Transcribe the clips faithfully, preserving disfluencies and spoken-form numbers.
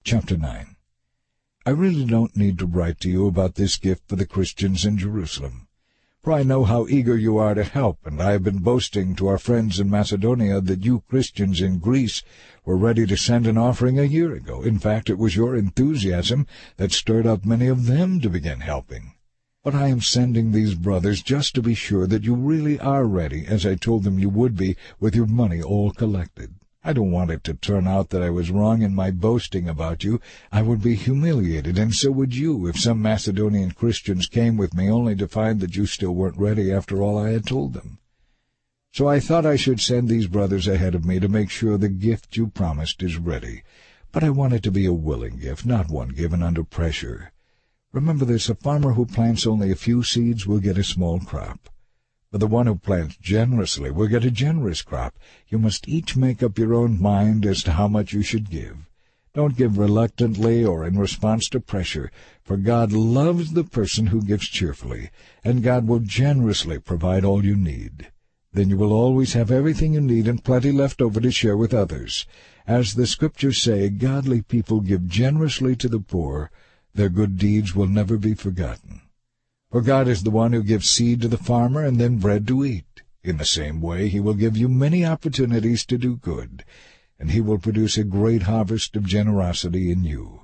Chapter nine. I really don't need to write to you about this gift for the Christians in Jerusalem, for I know how eager you are to help, and I have been boasting to our friends in Macedonia that you Christians in Greece were ready to send an offering a year ago. In fact, it was your enthusiasm that stirred up many of them to begin helping. But I am sending these brothers just to be sure that you really are ready, as I told them you would be, with your money all collected. I don't want it to turn out that I was wrong in my boasting about you. I would be humiliated, and so would you, if some Macedonian Christians came with me only to find that you still weren't ready after all I had told them. So I thought I should send these brothers ahead of me to make sure the gift you promised is ready. But I want it to be a willing gift, not one given under pressure. Remember this, a farmer who plants only a few seeds will get a small crop. But the one who plants generously will get a generous crop. You must each make up your own mind as to how much you should give. Don't give reluctantly or in response to pressure, for God loves the person who gives cheerfully, and God will generously provide all you need. Then you will always have everything you need and plenty left over to share with others. As the Scriptures say, godly people give generously to the poor. Their good deeds will never be forgotten. For God is the one who gives seed to the farmer and then bread to eat. In the same way, he will give you many opportunities to do good, and he will produce a great harvest of generosity in you.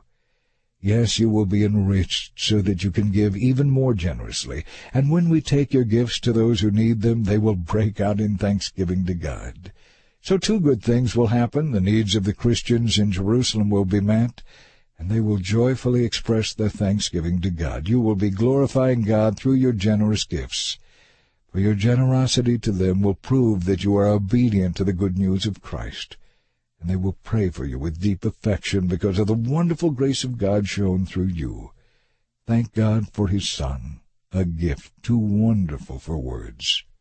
Yes, you will be enriched so that you can give even more generously, and when we take your gifts to those who need them, they will break out in thanksgiving to God. So two good things will happen. The needs of the Christians in Jerusalem will be met, and they will joyfully express their thanksgiving to God. You will be glorifying God through your generous gifts, for your generosity to them will prove that you are obedient to the good news of Christ, and they will pray for you with deep affection because of the wonderful grace of God shown through you. Thank God for His Son, a gift too wonderful for words.